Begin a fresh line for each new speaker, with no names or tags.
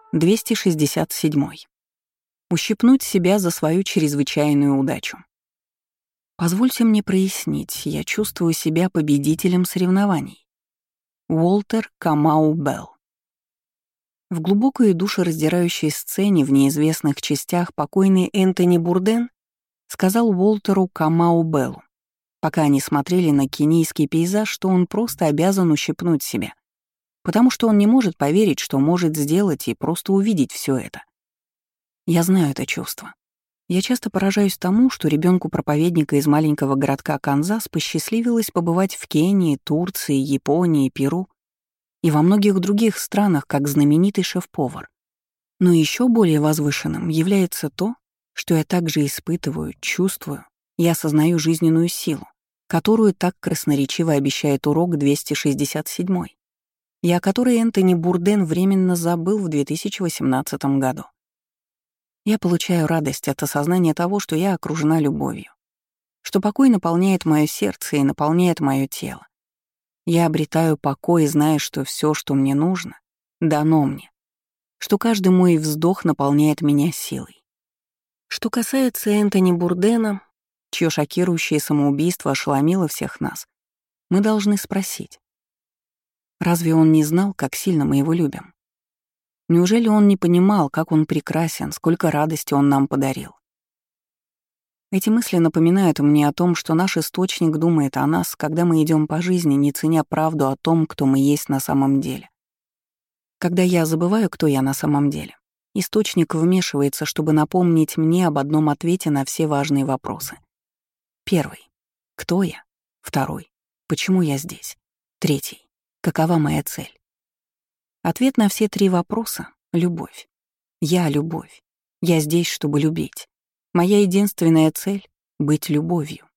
267. Ущипнуть себя за свою чрезвычайную удачу. Позвольте мне прояснить, я чувствую себя победителем соревнований. Уолтер Камау Белл. В глубокой и душераздирающей сцене в неизвестных частях покойный Энтони Бурден сказал Уолтеру Камау Беллу, пока они смотрели на кенийский пейзаж, что он просто обязан ущипнуть себя, потому что он не может поверить, что может сделать и просто увидеть все это. Я знаю это чувство. Я часто поражаюсь тому, что ребенку проповедника из маленького городка Канзас посчастливилось побывать в Кении, Турции, Японии, Перу и во многих других странах как знаменитый шеф-повар. Но еще более возвышенным является то, что я также испытываю, чувствую и осознаю жизненную силу, которую так красноречиво обещает урок 267, и о которой Энтони Бурден временно забыл в 2018 году. Я получаю радость от осознания того, что я окружена любовью, что покой наполняет мое сердце и наполняет мое тело. Я обретаю покой, зная, что все, что мне нужно, дано мне, что каждый мой вздох наполняет меня силой. Что касается Энтони Бурдена, чье шокирующее самоубийство ошеломило всех нас, мы должны спросить, разве он не знал, как сильно мы его любим? Неужели он не понимал, как он прекрасен, сколько радости он нам подарил? Эти мысли напоминают мне о том, что наш источник думает о нас, когда мы идем по жизни, не ценя правду о том, кто мы есть на самом деле. Когда я забываю, кто я на самом деле, источник вмешивается, чтобы напомнить мне об одном ответе на все важные вопросы. Первый. Кто я? Второй. Почему я здесь? Третий. Какова моя цель? Ответ на все три вопроса — любовь. Я — любовь. Я здесь, чтобы любить. Моя единственная цель — быть любовью.